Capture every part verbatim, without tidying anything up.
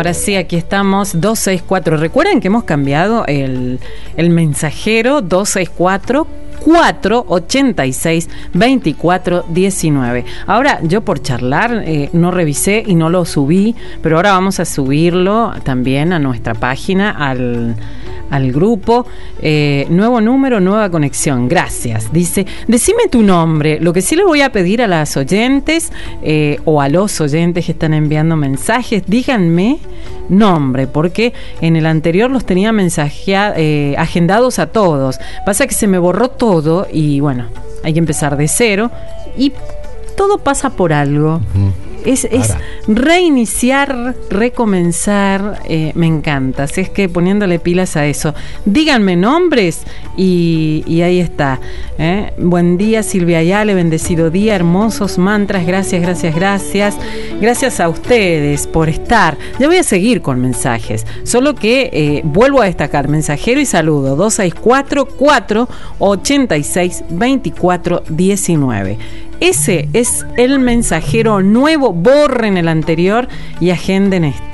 Ahora sí, aquí estamos, dos seis cuatro. Recuerden que hemos cambiado el, el mensajero, dos seis cuatro, cuatro ochenta y seis, veinticuatro diecinueve. Ahora, yo por charlar eh, no revisé y no lo subí, pero ahora vamos a subirlo también a nuestra página, al, al grupo. Eh, nuevo número, nueva conexión. Gracias. Dice, decime tu nombre. Lo que sí le voy a pedir a las oyentes eh, o a los oyentes que están enviando mensajes, díganme nombre, porque en el anterior los tenía mensajea, eh, agendados a todos. Pasa que se me borró todo y bueno, hay que empezar de cero y todo pasa por algo. Uh-huh. Es, es reiniciar, recomenzar, eh, me encanta. Así es que poniéndole pilas a eso. Díganme nombres y, y ahí está. ¿eh? Buen día, Silvia Ayale, bendecido día, hermosos mantras, gracias, gracias, gracias. Gracias a ustedes por estar. Ya voy a seguir con mensajes, solo que eh, vuelvo a destacar, mensajero y saludo, dos seis cuatro, cuatro ochenta y seis, veinticuatro diecinueve. Ese es el mensajero nuevo, borren el anterior y agenden este.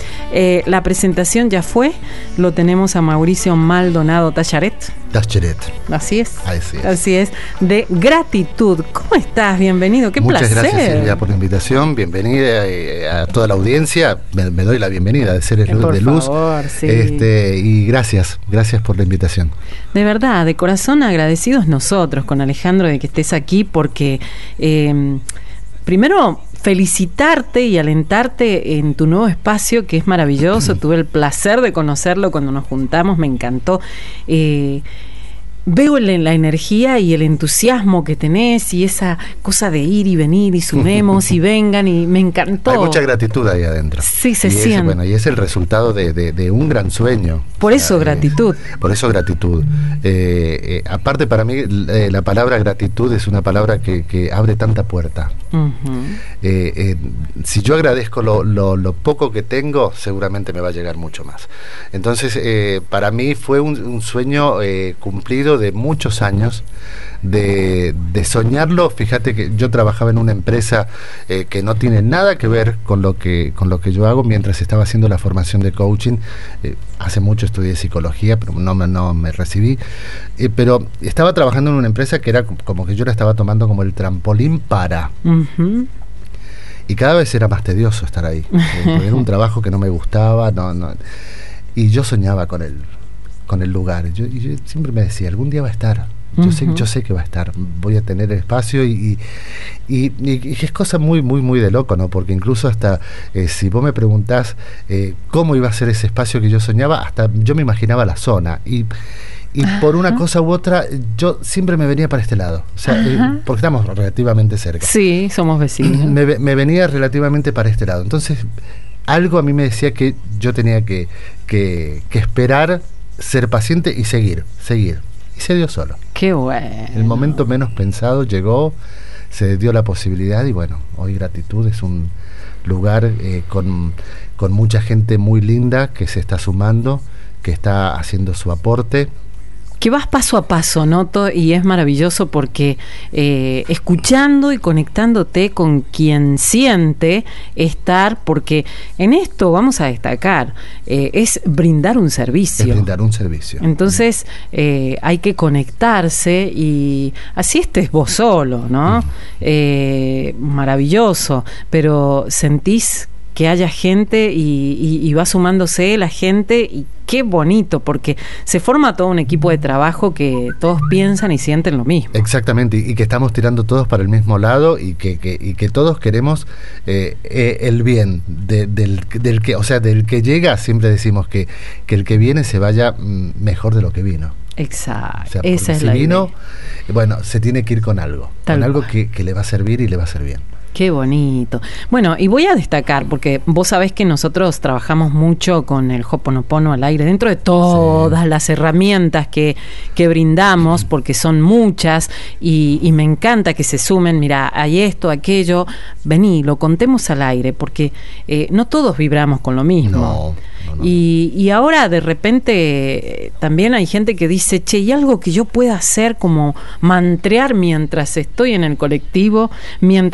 Eh, la presentación ya fue, lo tenemos a Mauricio Maldonado Tallaret. Tallaret. Así es. Así es. Así es. De gratitud. ¿Cómo estás? Bienvenido. Qué Muchas placer. Muchas gracias, Silvia, por la invitación. Bienvenida eh, a toda la audiencia. Me, me doy la bienvenida de Seres Luz de Luz. Por favor, sí. Este, y gracias, gracias por la invitación. De verdad, de corazón agradecidos nosotros con Alejandro de que estés aquí porque eh, primero felicitarte y alentarte en tu nuevo espacio que es maravilloso. Tuve el placer de conocerlo cuando nos juntamos, me encantó. Eh, veo el, la energía y el entusiasmo que tenés y esa cosa de ir y venir y sumemos y vengan y me encantó. Hay mucha gratitud ahí adentro. Sí, se y siente. Es, bueno, y es el resultado de, de, de un gran sueño. Por eso, eh, gratitud. Por eso, gratitud. Eh, eh, aparte, para mí, eh, la palabra gratitud es una palabra que, que abre tanta puerta. Uh-huh. eh, eh, si yo agradezco lo, lo, lo poco que tengo, seguramente me va a llegar mucho más. Entonces, eh, para mí fue un, un sueño eh, cumplido de muchos años de, de soñarlo. Fíjate que yo trabajaba en una empresa eh, que no tiene nada que ver con lo que con lo que yo hago mientras estaba haciendo la formación de coaching. Eh, hace mucho estudié psicología, pero no me, no me recibí. Eh, pero estaba trabajando en una empresa que era como que yo la estaba tomando como el trampolín para... Uh-huh. Y cada vez era más tedioso estar ahí. Eh, era un trabajo que no me gustaba, no, no, y yo soñaba con él. con el lugar. Yo, y yo siempre me decía, algún día va a estar. Yo, uh-huh. sé, yo sé que va a estar. Voy a tener espacio y, y, y, y es cosa muy, muy, muy de loco, ¿no? Porque incluso hasta eh, si vos me preguntás eh, cómo iba a ser ese espacio que yo soñaba, hasta yo me imaginaba la zona. Y, y por una cosa u otra, yo siempre me venía para este lado. O sea, eh, porque estamos relativamente cerca. Sí, somos vecinos. Me, me venía relativamente para este lado. Entonces, algo a mí me decía que yo tenía que, que, que esperar, ser paciente y seguir, seguir. Y se dio solo. Qué bueno. El momento menos pensado llegó, se dio la posibilidad y bueno, hoy Gratitud es un lugar eh, con, con mucha gente muy linda que se está sumando, que está haciendo su aporte. Que vas paso a paso, noto, y es maravilloso porque eh, escuchando y conectándote con quien siente estar, porque en esto vamos a destacar, eh, es brindar un servicio. Es brindar un servicio. Entonces eh, hay que conectarse y así estés vos solo, ¿no? Uh-huh. Eh, maravilloso, pero sentís que haya gente y, y, y va sumándose la gente y qué bonito, porque se forma todo un equipo de trabajo que todos piensan y sienten lo mismo. Exactamente, y que estamos tirando todos para el mismo lado y que, que, y que todos queremos eh, eh, el bien de, del, del que, o sea, del que llega, siempre decimos que, que el que viene se vaya mejor de lo que vino. Exacto, o sea, esa es si la vino, idea. Bueno, se tiene que ir con algo, Tal con algo cual. que, que le va a servir y le va a hacer bien. Qué bonito. Bueno, y voy a destacar, porque vos sabés que nosotros trabajamos mucho con el Ho'oponopono al aire, dentro de todas sí. las herramientas que, que brindamos, porque son muchas, y, y me encanta que se sumen, mira, hay esto, aquello, vení, lo contemos al aire, porque eh, no todos vibramos con lo mismo. No. No, no. Y, y ahora de repente eh, también hay gente que dice, che, ¿y algo que yo pueda hacer como mantrear mientras estoy en el colectivo, mientras estoy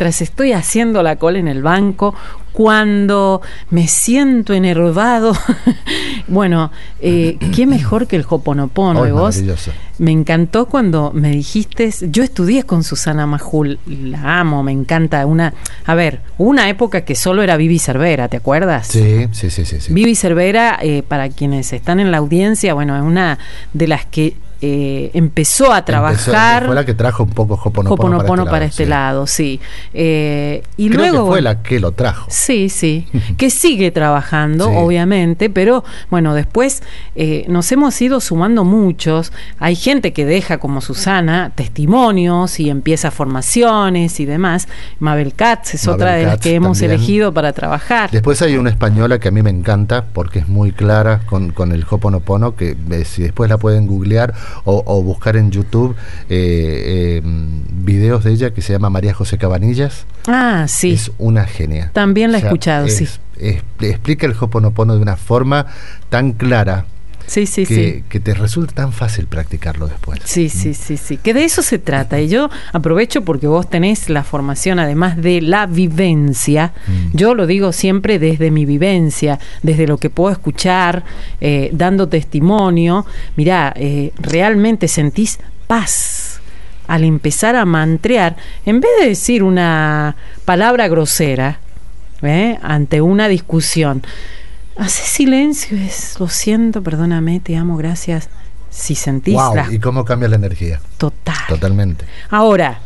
estoy haciendo la cola en el banco, cuando me siento enervado. Bueno, eh, qué mejor que el Ho'oponopono. Oh, y vos, maravilloso. me encantó cuando me dijiste, yo estudié con Susana Majul, la amo, me encanta. Una, a ver, una época que solo era Vivi Cervera, ¿te acuerdas? Sí, sí, sí, sí. sí. Vivi Cervera, eh, para quienes están en la audiencia, bueno, es una de las que Eh, empezó a trabajar. Empezó, fue la que trajo un poco Ho'oponopono, Ho'oponopono para este para lado, este sí. lado, sí. Eh, y Creo luego que fue la que lo trajo. Sí, sí, que sigue trabajando, Sí. obviamente, pero bueno, después eh, nos hemos ido sumando muchos. Hay gente que deja, como Susana, testimonios y empieza formaciones y demás. Mabel Katz es Mabel otra de las Katz que hemos también. elegido para trabajar. Después hay una española que a mí me encanta porque es muy clara con, con el Ho'oponopono, que eh, si después la pueden googlear o, o buscar en YouTube eh, eh, videos de ella, que se llama María José Cabanillas. Ah, sí. Es una genia. También la he O sea, escuchado, es, sí. es- explica el Ho'oponopono de una forma tan clara Sí, sí, que, sí. que te resulta tan fácil practicarlo después. Sí, sí, sí, sí. Que de eso se trata. Y yo aprovecho porque vos tenés la formación, además de la vivencia. Mm. Yo lo digo siempre desde mi vivencia, desde lo que puedo escuchar, eh, dando testimonio. Mirá, eh, realmente sentís paz al empezar a mantrear. En vez de decir una palabra grosera, ¿eh? ante una discusión, hace silencio, es, lo siento, perdóname, te amo, gracias. Si sentís Wow, las y cómo cambia la energía. total. Totalmente. Ahora,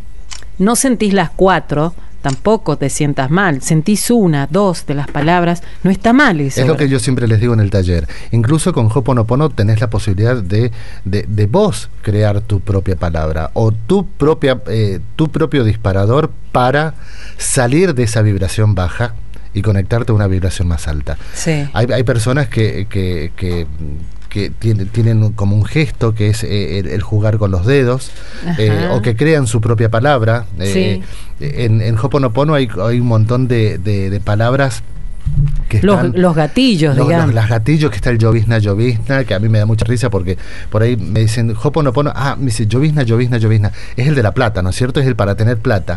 no sentís las cuatro, tampoco te sientas mal. Sentís una, dos de las palabras, no está mal eso. Es lo que yo siempre les digo en el taller. Incluso con Ho'oponopono tenés la posibilidad de, de, de vos crear tu propia palabra o tu propia eh, tu propio disparador para salir de esa vibración baja y conectarte a una vibración más alta. Sí. Hay, hay personas que, que, que, que tienen, tienen como un gesto que es eh, el, el jugar con los dedos, eh, Ajá. o que crean su propia palabra. Eh, en, en Ho'oponopono hay, hay un montón de, de, de palabras que Los, están, los gatillos, los, digamos. los, los gatillos, que está el llovizna, llovizna, que a mí me da mucha risa porque por ahí me dicen Ho'oponopono, ah, me dice llovizna, llovizna, llovizna. Es el de la plata, ¿no es cierto? Es el para tener plata.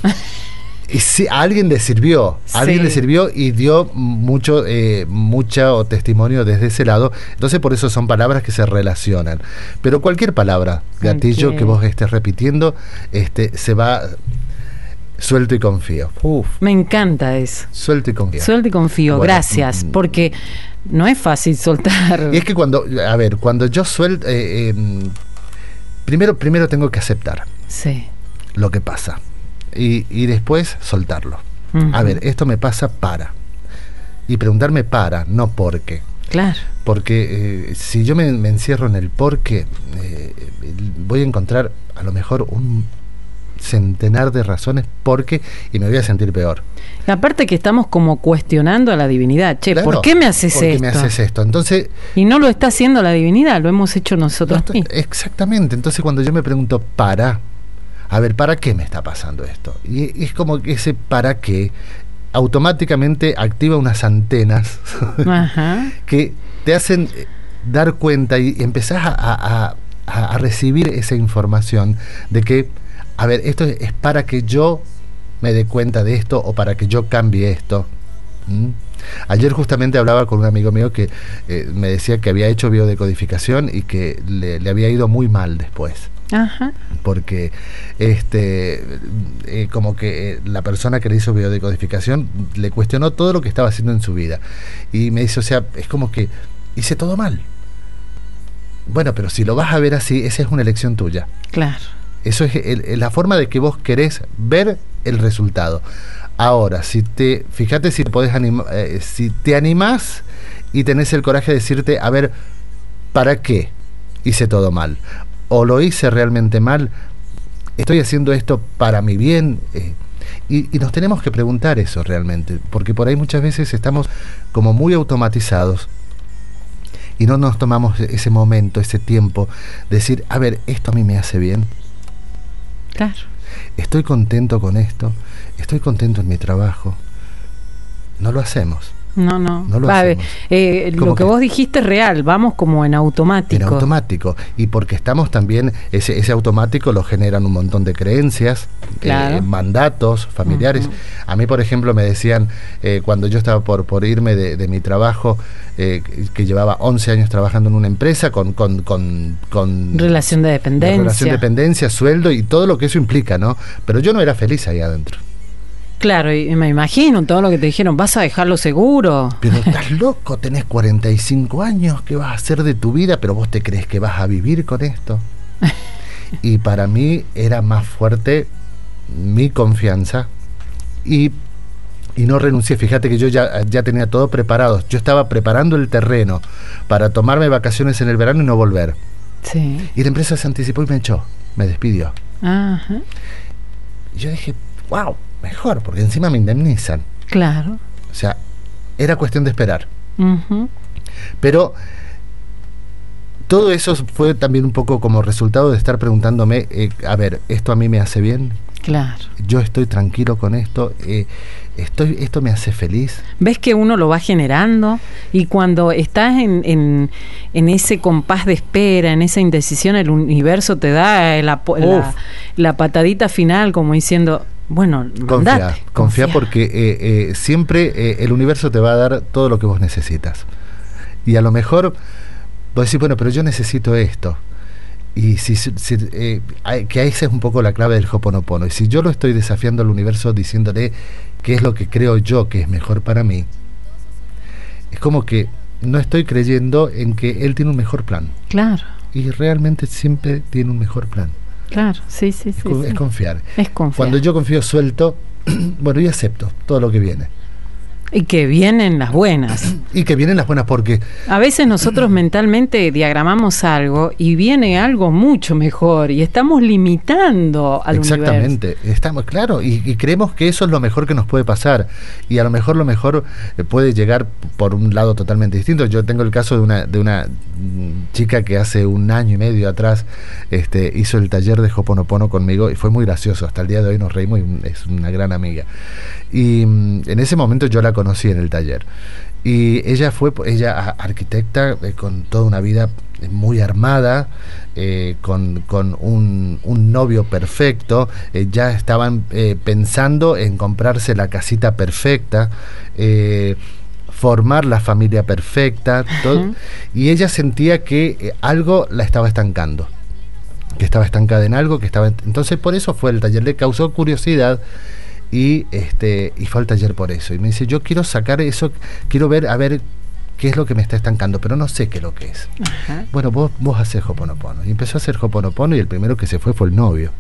Y sí, a alguien le sirvió, a alguien Sí. le sirvió y dio mucho, eh, mucho testimonio desde ese lado. Entonces por eso son palabras que se relacionan. Pero cualquier palabra, gatillo, Ok. que vos estés repitiendo, este, se va suelto y confío. Uf, Me encanta eso. suelto y confío. Suelto y confío, Bueno, gracias, mm, porque no es fácil soltar. Y es que cuando, a ver, cuando yo suelto, eh, eh, primero, primero tengo que aceptar Sí. lo que pasa y, y después soltarlo. Ujú. A ver, esto me pasa para. Y preguntarme para, no por qué. Claro. Porque eh, si yo me, me encierro en el por qué, eh, voy a encontrar a lo mejor un centenar de razones por qué y me voy a sentir peor. Y aparte que estamos como cuestionando a la divinidad. Che, Claro, ¿por qué me haces ¿por qué esto? me haces esto? Entonces, Y no lo está haciendo la divinidad, lo hemos hecho no nosotros estoy- mismos. exactamente. Entonces cuando yo me pregunto para, a ver, ¿para qué me está pasando esto? Y, y es como que ese para qué automáticamente activa unas antenas Ajá. que te hacen eh, dar cuenta y empezás a, a- a- a recibir esa información de que, a ver, esto es, es para que yo me dé cuenta de esto o para que yo cambie esto. ¿Mm? Ayer justamente hablaba con un amigo mío que eh, me decía que había hecho biodecodificación y que le, le había ido muy mal después. Ajá. Porque este eh, como que eh, la persona que le hizo biodecodificación le cuestionó todo lo que estaba haciendo en su vida y me dice, o sea, es como que hice todo mal. Bueno, pero si lo vas a ver así, esa es una elección tuya. Claro. Eso es el- el- la forma de que vos querés ver el resultado. Ahora, si te, fíjate si podés anima, eh, si te animás y tenés el coraje de decirte, a ver, ¿para qué hice todo mal? ¿O lo hice realmente mal? ¿Estoy haciendo esto para mi bien? Eh, y, y nos tenemos que preguntar eso realmente, porque por ahí muchas veces estamos como muy automatizados y no nos tomamos ese momento, ese tiempo, de decir, a ver, ¿esto a mí me hace bien? Claro. ¿Estoy contento con esto? ¿Estoy contento en mi trabajo? No lo hacemos. No, no. No lo Va, hacemos. Eh, lo que, que vos dijiste es real, vamos como en automático. En automático. Y porque estamos también, ese, ese automático lo generan un montón de creencias, claro. eh, mandatos familiares. Uh-huh. A mí, por ejemplo, me decían, eh, cuando yo estaba por, por irme de, de mi trabajo, eh, que llevaba once años trabajando en una empresa con... con, con, con relación de dependencia. Relación de dependencia, sueldo y todo lo que eso implica, ¿no? Pero yo no era feliz ahí adentro. Claro, y me imagino todo lo que te dijeron, ¿vas a dejarlo seguro? Pero estás loco, tenés cuarenta y cinco años, ¿qué vas a hacer de tu vida? Pero vos te crees que vas a vivir con esto. Y para mí era más fuerte mi confianza y, y no renuncié. Fíjate que yo ya, ya tenía todo preparado. Yo estaba preparando el terreno para tomarme vacaciones en el verano y no volver. Sí. Y la empresa se anticipó y me echó, me despidió. Ajá. Y yo dije, wow, mejor, porque encima me indemnizan. Claro. O sea, era cuestión de esperar. Uh-huh. Pero todo eso fue también un poco como resultado de estar preguntándome, eh, a ver, ¿esto a mí me hace bien? Claro. Yo estoy tranquilo con esto, eh, estoy, esto me hace feliz. Ves que uno lo va generando y cuando estás en, en, en ese compás de espera, en esa indecisión, el universo te da la, la, la patadita final como diciendo... Bueno, confía, mandate, confía, confía porque eh, eh, siempre eh, el universo te va a dar todo lo que vos necesitas. Y a lo mejor vos decís, bueno, pero yo necesito esto. Y si, si eh, hay, que esa es un poco la clave del Ho'oponopono. Y si yo lo estoy desafiando al universo diciéndole qué es lo que creo yo que es mejor para mí, es como que no estoy creyendo en que él tiene un mejor plan. Claro. Y realmente siempre tiene un mejor plan. Claro, sí, sí, sí. Es, sí. es confiar. Es confiar. Cuando yo confío, suelto, bueno, y acepto todo lo que viene. Y que vienen las buenas. Y que vienen las buenas porque... A veces nosotros mentalmente diagramamos algo y viene algo mucho mejor y estamos limitando al Exactamente, universo. Estamos, claro, y, y creemos que eso es lo mejor que nos puede pasar. Y a lo mejor lo mejor eh, puede llegar por un lado totalmente distinto. Yo tengo el caso de una, de una chica que hace un año y medio atrás este, hizo el taller de Ho'oponopono conmigo y fue muy gracioso. Hasta el día de hoy nos reímos y es una gran amiga. Y mm, en ese momento yo la conocí en el taller y ella fue ella arquitecta eh, con toda una vida muy armada, eh, con, con un, un novio perfecto, eh, ya estaban eh, pensando en comprarse la casita perfecta, eh, formar la familia perfecta, todo, uh-huh. Y ella sentía que eh, algo la estaba estancando, que estaba estancada en algo, que estaba entonces por eso fue el taller, le causó curiosidad. Y este y fue al taller por eso. Y me dice, yo quiero sacar eso, quiero ver, a ver qué es lo que me está estancando, pero no sé qué es lo que es. Ajá. Bueno, vos, vos hacés Ho'oponopono. Y empezó a hacer Ho'oponopono y el primero que se fue fue el novio.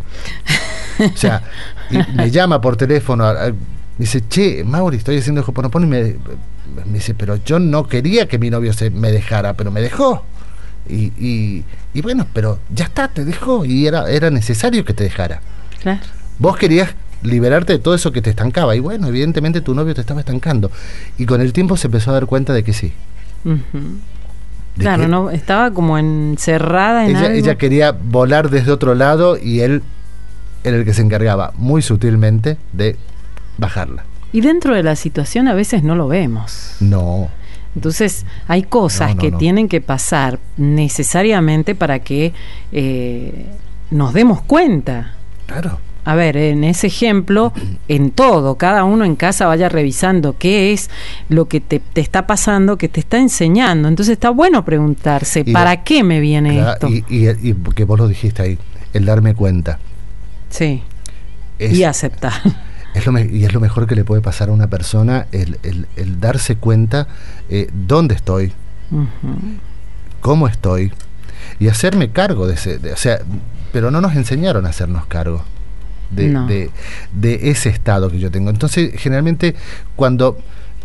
O sea, y me llama por teléfono, a, a, me dice, che, Mauri, estoy haciendo Ho'oponopono y me, me dice, pero yo no quería que mi novio se me dejara, pero me dejó. Y, y, y bueno, pero ya está, te dejó y era, era necesario que te dejara. Claro. Vos querías liberarte de todo eso que te estancaba y bueno, evidentemente tu novio te estaba estancando y con el tiempo se empezó a dar cuenta de que sí. Uh-huh. Claro, no estaba como encerrada en ella, algo. Ella quería volar desde otro lado y él era el que se encargaba muy sutilmente de bajarla. Y dentro de la situación a veces no lo vemos. No. Entonces hay cosas no, no, que no. tienen que pasar necesariamente para que eh, nos demos cuenta. Claro. A ver, en ese ejemplo, en todo, cada uno en casa vaya revisando qué es lo que te, te está pasando, que te está enseñando. Entonces está bueno preguntarse, y ¿para la, qué me viene la, esto? Y, y, y que vos lo dijiste ahí, el darme cuenta. Sí, es, y aceptar. Es lo me, y es lo mejor que le puede pasar a una persona, el, el, el darse cuenta eh, dónde estoy, uh-huh. cómo estoy, y hacerme cargo de ese... De, o sea, pero no nos enseñaron a hacernos cargo. De, no. de, de ese estado que yo tengo. Entonces, generalmente, cuando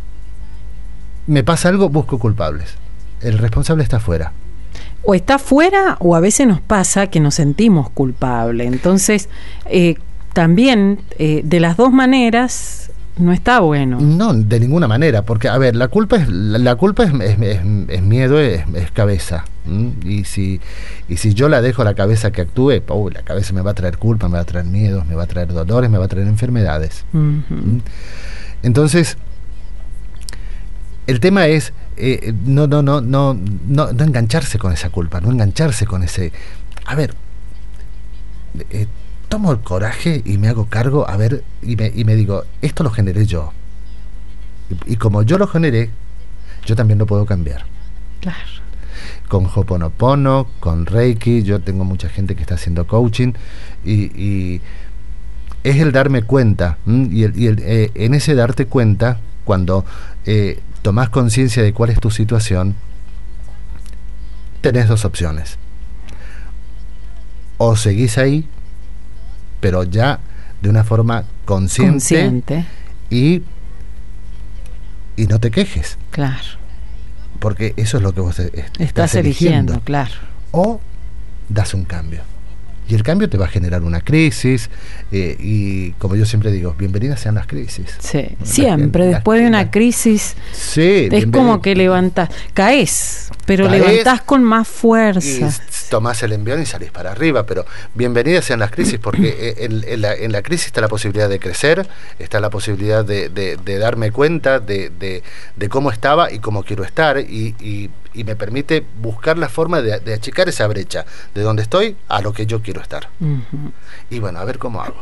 me pasa algo, busco culpables. El responsable está afuera. O está afuera, o a veces nos pasa que nos sentimos culpables. Entonces, eh, también, eh, de las dos maneras, no está bueno. No, de ninguna manera, porque, a ver, la culpa es la, la culpa es, es, es, es miedo, es, es cabeza. ¿Mm? Y si y si yo la dejo a la cabeza que actúe, oh, la cabeza me va a traer culpa, me va a traer miedos, me va a traer dolores, me va a traer enfermedades. Uh-huh. ¿Mm? Entonces, el tema es eh, no, no, no, no, no, no engancharse con esa culpa, no engancharse con ese... A ver, eh, tomo el coraje y me hago cargo, a ver, y me, y me digo, esto lo generé yo. Y, y como yo lo generé, yo también lo puedo cambiar. Claro. Con Ho'oponopono, con Reiki, yo tengo mucha gente que está haciendo coaching, y, y es el darme cuenta, ¿m? y, el, y el, eh, en ese darte cuenta, cuando eh, tomás conciencia de cuál es tu situación, tenés dos opciones. O seguís ahí, pero ya de una forma consciente, consciente. Y, y no te quejes. Claro. Porque eso es lo que vos est- estás, estás eligiendo. eligiendo, claro. O das un cambio. Y el cambio te va a generar una crisis, eh, y como yo siempre digo, bienvenidas sean las crisis. Sí, Las, siempre, las, después las, de una las, crisis, sí, es como que levantás, caes, pero caes, levantás con más fuerza. Tomás el envión y salís para arriba, pero bienvenidas sean las crisis, porque en, en, la, en la crisis está la posibilidad de crecer, está la posibilidad de, de, de darme cuenta de, de, de cómo estaba y cómo quiero estar, y, y, y me permite buscar la forma de, de achicar esa brecha, de donde estoy a lo que yo quiero estar. Uh-huh. Y bueno, a ver cómo hago.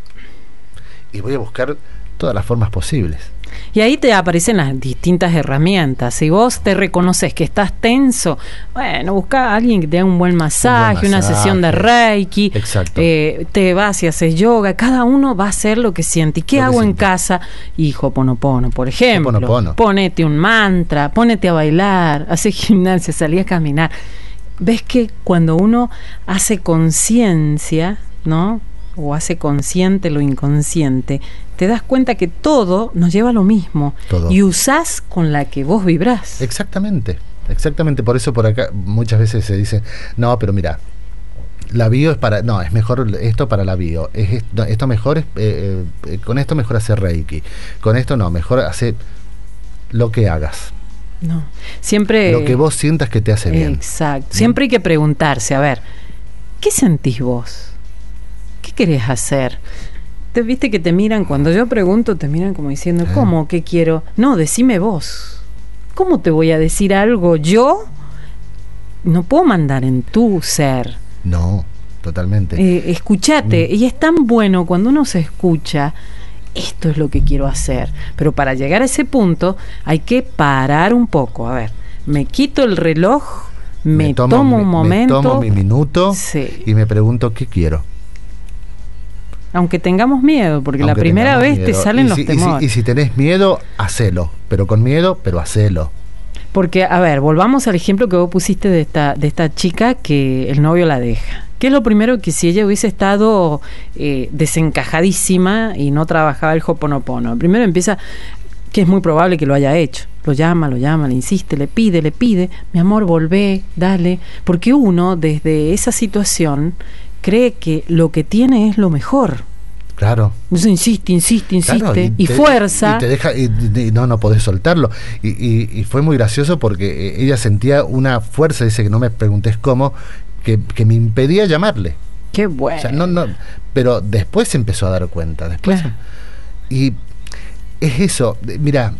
Y voy a buscar todas las formas posibles. Y ahí te aparecen las distintas herramientas. Si vos te reconoces que estás tenso, bueno, busca a alguien que te haga un buen masaje, un buen masaje, una sesión de Reiki. Exacto. Eh, te vas y haces yoga. Cada uno va a hacer lo que siente. ¿Y qué lo hago en casa? Y Ho'oponopono, por ejemplo. Ho'oponopono. Ponete un mantra, ponete a bailar, hace gimnasia, salí a caminar. Ves que cuando uno hace conciencia, ¿no? O hace consciente lo inconsciente, te das cuenta que todo nos lleva a lo mismo. Todo. Y usás con la que vos vibrás. Exactamente, exactamente. Por eso por acá muchas veces se dice, no, pero mira, la bio es para, no, es mejor esto para la bio, es esto, esto mejor es, eh, eh, con esto mejor hacer Reiki, con esto no, mejor hacer lo que hagas. No, siempre... Lo que vos sientas que te hace bien. Exacto. ¿Mm? Siempre hay que preguntarse, a ver, ¿qué sentís vos? ¿Qué querés hacer? Te viste que te miran, cuando yo pregunto, te miran como diciendo, ¿eh? ¿Cómo? ¿Qué quiero? No, decime vos. ¿Cómo te voy a decir algo? Yo no puedo mandar en tu ser. No, totalmente. Eh, escuchate, mm. y es tan bueno cuando uno se escucha. Esto es lo que quiero hacer. Pero para llegar a ese punto hay que parar un poco. A ver, me quito el reloj, me, me tomo, tomo un me, momento. Me tomo mi minuto, sí. Y me pregunto qué quiero. Aunque tengamos miedo, porque Aunque la primera vez miedo. te salen y los si, temores. Y si, y si tenés miedo, hacelo. Pero con miedo, pero hacelo. Porque, a ver, volvamos al ejemplo que vos pusiste de esta, de esta chica que el novio la deja. ¿Qué es lo primero que si ella hubiese estado eh, desencajadísima y no trabajaba el Ho'oponopono? Primero empieza, que es muy probable que lo haya hecho. Lo llama, lo llama, le insiste, le pide, le pide. Mi amor, volvé, dale. Porque uno, desde esa situación, cree que lo que tiene es lo mejor. Claro. Entonces insiste, insiste, insiste. Claro, y, y, y te, fuerza. Y te deja, y, y no, no podés soltarlo. Y, y, y fue muy gracioso porque ella sentía una fuerza, dice que no me preguntes cómo, que, que me impedía llamarle. Qué bueno. O sea, no, no, pero después se empezó a dar cuenta. Después. Claro. Y es eso. Mira,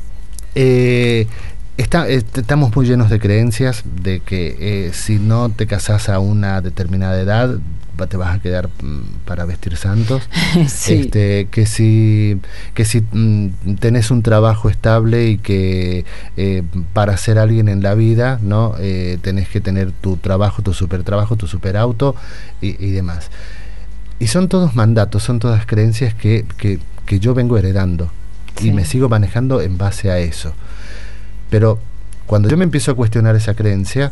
eh, está, estamos muy llenos de creencias de que eh, si no te casás a una determinada edad, te vas a quedar mm, para vestir santos. Sí. Este, que si que si mm, tenés un trabajo estable y que eh, para ser alguien en la vida, no eh, tenés que tener tu trabajo, tu super trabajo, tu super auto y, y demás. Y son todos mandatos, son todas creencias que, que, que yo vengo heredando. Sí. Y me sigo manejando en base a eso. Pero cuando yo me empiezo a cuestionar esa creencia,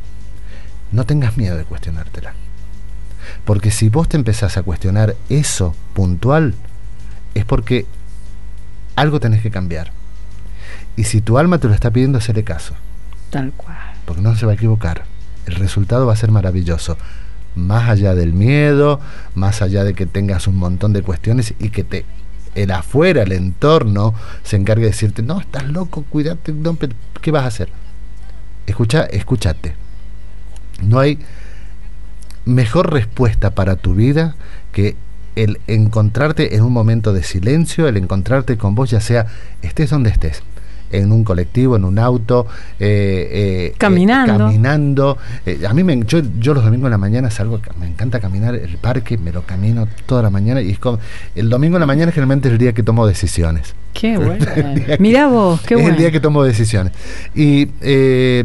no tengas miedo de cuestionártela. Porque si vos te empezás a cuestionar eso puntual, es porque algo tenés que cambiar. Y si tu alma te lo está pidiendo, hacele caso. Tal cual. Porque no se va a equivocar. El resultado va a ser maravilloso. Más allá del miedo, más allá de que tengas un montón de cuestiones y que te el afuera, el entorno, se encargue de decirte, no, estás loco, cuídate, no, ¿qué vas a hacer? Escucha, escúchate. No hay mejor respuesta para tu vida que el encontrarte en un momento de silencio, el encontrarte con vos, ya sea estés donde estés, en un colectivo, en un auto, eh, eh, caminando. Eh, caminando. Eh, a mí me, yo, yo los domingos en la mañana salgo, me encanta caminar el parque, me lo camino toda la mañana y es como, el domingo en la mañana generalmente es el día que tomo decisiones. Qué bueno. Mirá vos, qué es bueno. Es el día que tomo decisiones. Y eh,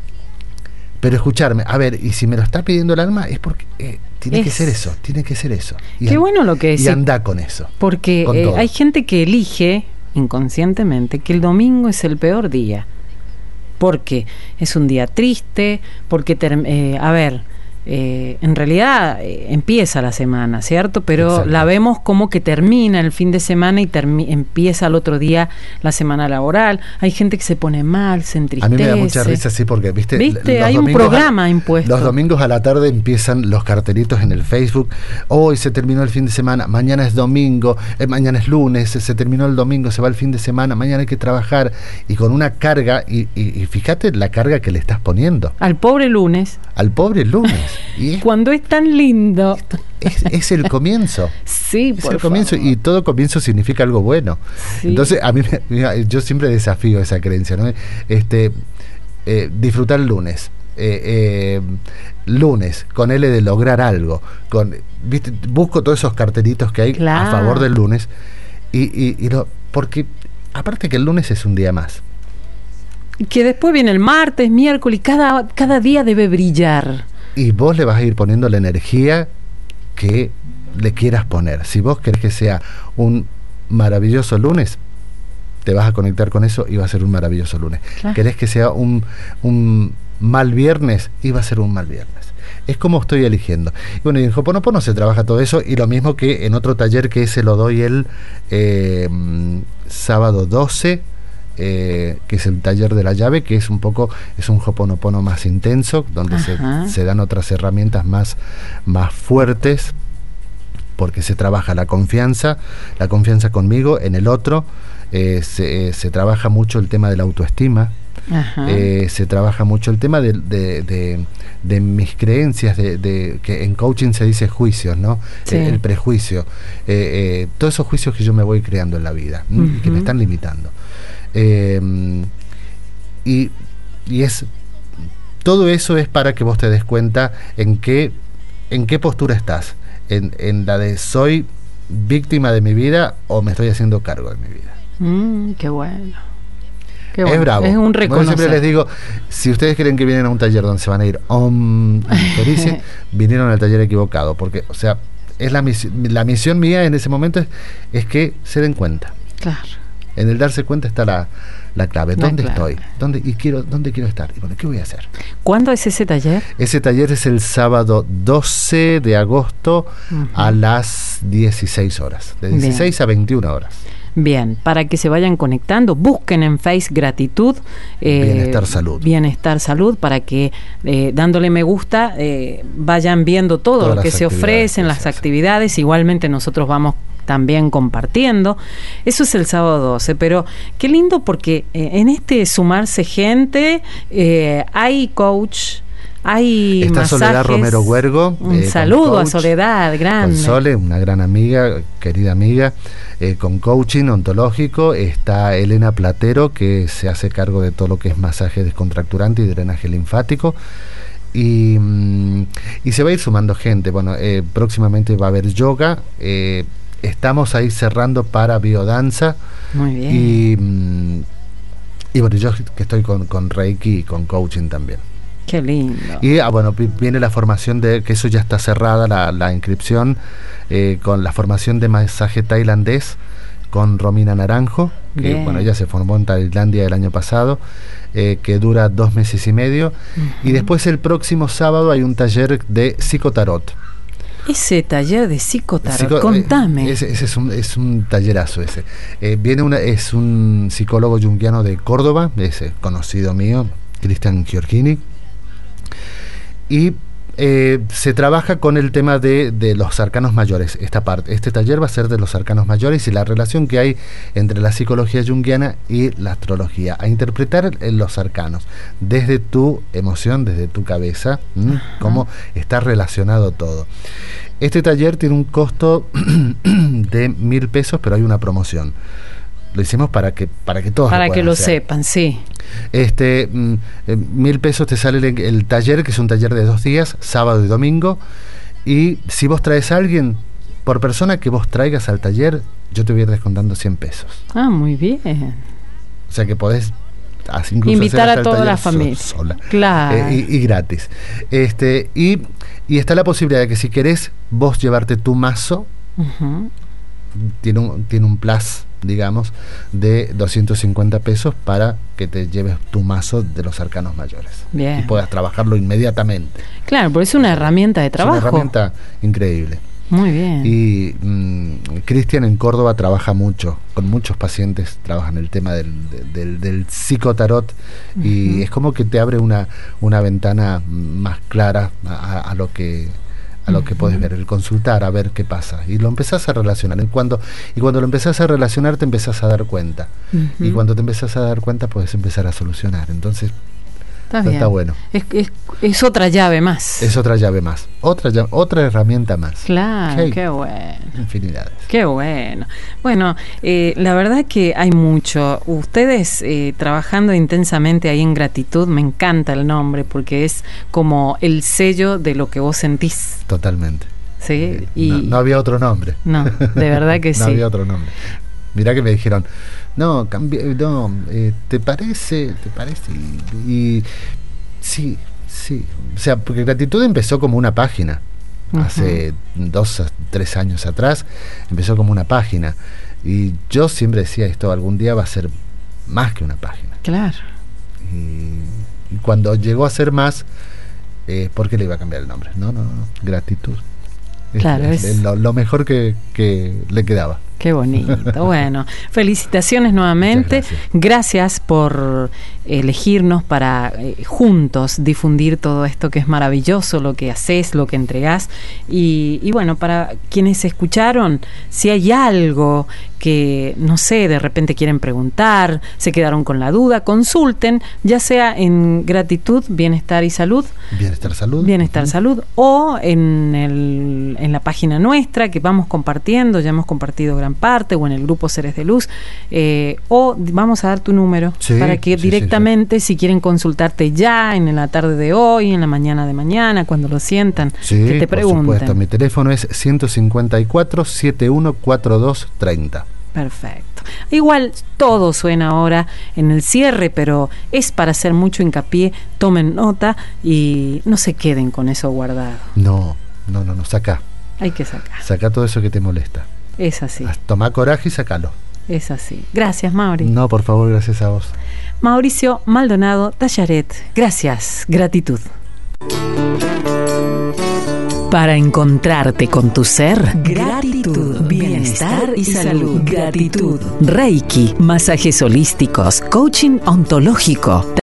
pero escucharme, a ver, y si me lo está pidiendo el alma es porque eh, tiene es, que ser eso, tiene que ser eso. Y qué and, bueno lo que decís. Y anda con eso. Porque con eh, hay gente que elige inconscientemente que el domingo es el peor día. Porque es un día triste, porque, ter, eh, a ver, eh, en realidad eh, empieza la semana, ¿cierto? Pero exacto, la vemos como que termina el fin de semana y empieza el otro día la semana laboral. Hay gente que se pone mal, se entristece. A mí me da mucha risa, sí, porque, ¿viste? ¿Viste? Hay un programa a, impuesto. Los domingos a la tarde empiezan los cartelitos en el Facebook. Hoy se terminó el fin de semana, mañana es domingo, eh, mañana es lunes, se terminó el domingo, se va el fin de semana, mañana hay que trabajar. Y con una carga, y, y, y fíjate la carga que le estás poniendo. Al pobre lunes. Al pobre lunes. Y es, cuando es tan lindo. Es, es el comienzo. Sí, es por el comienzo favor. Y todo comienzo significa algo bueno. Sí. Entonces, a mí, mira, yo siempre desafío esa creencia, ¿no? Este, eh, disfrutar el lunes. Eh, eh, lunes, con L de lograr algo. Con, ¿viste? Busco todos esos cartelitos que hay claro. a favor del lunes. Y, y, y lo, porque, aparte que el lunes es un día más. Que después viene el martes, miércoles, y cada, cada día debe brillar. Y vos le vas a ir poniendo la energía que le quieras poner. Si vos querés que sea un maravilloso lunes, te vas a conectar con eso y va a ser un maravilloso lunes. Claro. Querés que sea un, un mal viernes y va a ser un mal viernes. Es como estoy eligiendo. Y bueno, y en Ho'oponopono se trabaja todo eso, y lo mismo que en otro taller que se lo doy el eh, sábado doce, Eh, que es el taller de la llave, que es un poco, es un Ho'oponopono más intenso, donde se, se dan otras herramientas más, más fuertes, porque se trabaja la confianza, la confianza conmigo, en el otro, eh, se, eh, se trabaja mucho el tema de la autoestima, eh, se trabaja mucho el tema de, de, de, de mis creencias, de, de que en coaching se dice juicios, ¿no? Sí. El, el prejuicio, eh, eh, todos esos juicios que yo me voy creando en la vida, uh-huh. y que me están limitando. Eh, y, y es todo eso es para que vos te des cuenta en qué en qué postura estás, en, en la de soy víctima de mi vida o me estoy haciendo cargo de mi vida. Mm, qué bueno. Qué es bueno. bravo. Es un reconocer. Yo siempre les digo, si ustedes creen que vienen a un taller donde se van a ir om felices, vinieron al taller equivocado, porque, o sea, es la misión, la misión mía en ese momento es, es que se den cuenta. Claro. En el darse cuenta está la, la clave. La ¿Dónde clave. estoy? ¿Dónde, y quiero, ¿Dónde quiero estar? Y bueno, ¿qué voy a hacer? ¿Cuándo es ese taller? Ese taller es el sábado doce de agosto, uh-huh. a las dieciséis horas. De dieciséis Bien. A veintiuna horas. Bien, para que se vayan conectando, busquen en Face Gratitud. Eh, Bienestar Salud. Bienestar Salud, para que eh, dándole me gusta eh, vayan viendo todo Todas lo que se ofrecen, las actividades. Igualmente nosotros vamos también compartiendo. Eso es el sábado doce, pero qué lindo porque eh, en este sumarse gente, eh, hay coach, hay Está masajes. Soledad Romero Huergo. Un eh, saludo a Soledad, grande. Con Sole, una gran amiga, querida amiga, eh, con coaching ontológico. Está Elena Platero, que se hace cargo de todo lo que es masaje descontracturante y drenaje linfático. Y, y se va a ir sumando gente. Bueno, eh, próximamente va a haber yoga. Eh, estamos ahí cerrando para biodanza. Muy bien. Y, y bueno, yo que estoy con, con Reiki y con coaching también. Qué lindo. Y ah, bueno, viene la formación de, que eso ya está cerrada, la, la inscripción, eh, con la formación de masaje tailandés con Romina Naranjo, que Bien. bueno, ella se formó en Tailandia el año pasado, eh, que dura dos meses y medio. Uh-huh. Y después el próximo sábado hay un taller de psicotarot. Ese taller de psicotarot, Psico, contame. Eh, ese, ese es, un, es un tallerazo ese. Eh, viene una, es un psicólogo junguiano de Córdoba, ese conocido mío, Cristian Giorgini. Y eh, se trabaja con el tema de, de los arcanos mayores. Esta parte, este taller va a ser de los arcanos mayores y la relación que hay entre la psicología junguiana y la astrología. A interpretar los arcanos desde tu emoción, desde tu cabeza, cómo está relacionado todo. Este taller tiene un costo de mil pesos, pero hay una promoción. Lo hicimos para que para que todos para lo que lo hacer. sepan, sí. Este, mm, eh, mil pesos te sale el, el taller, que es un taller de dos días, sábado y domingo. Y si vos traes a alguien, por persona que vos traigas al taller, yo te voy a ir descontando cien pesos. Ah, muy bien. O sea que podés incluso invitar hacer a toda la so, familia. Sola. Claro. Eh, y, y gratis. Este, y, y está la posibilidad de que si querés vos llevarte tu mazo, uh-huh. tiene un, tiene un plus, digamos, de doscientos cincuenta pesos para que te lleves tu mazo de los arcanos mayores. Bien. Y puedas trabajarlo inmediatamente. Claro, porque es una herramienta de trabajo. Es una herramienta increíble. Muy bien. Y mmm, Cristian en Córdoba trabaja mucho, con muchos pacientes, trabaja en el tema del, del, del psicotarot, uh-huh. y es como que te abre una, una ventana más clara a, a lo que a lo uh-huh. que podés ver, el consultar, a ver qué pasa. Y lo empezás a relacionar. Y cuando, y cuando lo empezás a relacionar, te empezás a dar cuenta. Uh-huh. Y cuando te empezás a dar cuenta, podés empezar a solucionar. Entonces, Está, bien. Está bueno. Es, es, es otra llave más. Es otra llave más. Otra llave, otra herramienta más. Claro, qué bueno. Infinidades. Qué bueno. Bueno, eh, la verdad que hay mucho. Ustedes eh, trabajando intensamente ahí en Gratitud, me encanta el nombre porque es como el sello de lo que vos sentís. Totalmente. Sí. Eh, y no, no había otro nombre. No, de verdad que no sí. No había otro nombre. Mirá que me dijeron, no, cambi- no eh, ¿te parece? ¿Te parece? Y, y sí, sí. O sea, porque Gratitud empezó como una página. Uh-huh. Hace dos, tres años atrás, empezó como una página. Y yo siempre decía, esto algún día va a ser más que una página. Claro. Y, y cuando llegó a ser más, eh, ¿por qué le iba a cambiar el nombre? No, no, no. Gratitud. Claro, es, es, es lo, lo mejor que, que le quedaba. Qué bonito. Bueno, felicitaciones nuevamente. Gracias. Gracias por elegirnos para eh, juntos difundir todo esto que es maravilloso, lo que haces, lo que entregás. Y, y bueno, para quienes escucharon, si hay algo que, no sé, de repente quieren preguntar, se quedaron con la duda, consulten, ya sea en Gratitud, Bienestar y Salud. Bienestar Salud. Bienestar uh-huh. Salud. O en, el, en la página nuestra que vamos compartiendo, ya hemos compartido gran parte, o en el grupo Seres de Luz, eh, o vamos a dar tu número sí, para que sí, directamente, sí, sí. si quieren consultarte ya, en la tarde de hoy, en la mañana de mañana, cuando lo sientan, sí, que te pregunten. Por supuesto, mi teléfono es ciento cincuenta y cuatro, setenta y uno, cuarenta y dos treinta. Perfecto. Igual todo suena ahora en el cierre, pero es para hacer mucho hincapié, tomen nota y no se queden con eso guardado. No, no, no, no, saca. Hay que sacar. Saca todo eso que te molesta. Es así. Toma coraje y sacalo. Es así. Gracias, Mauri. No, por favor, gracias a vos. Mauricio Maldonado Tallaret. Gracias. Gratitud. Para encontrarte con tu ser, gratitud, bienestar y salud. Gratitud. Reiki, masajes holísticos, coaching ontológico.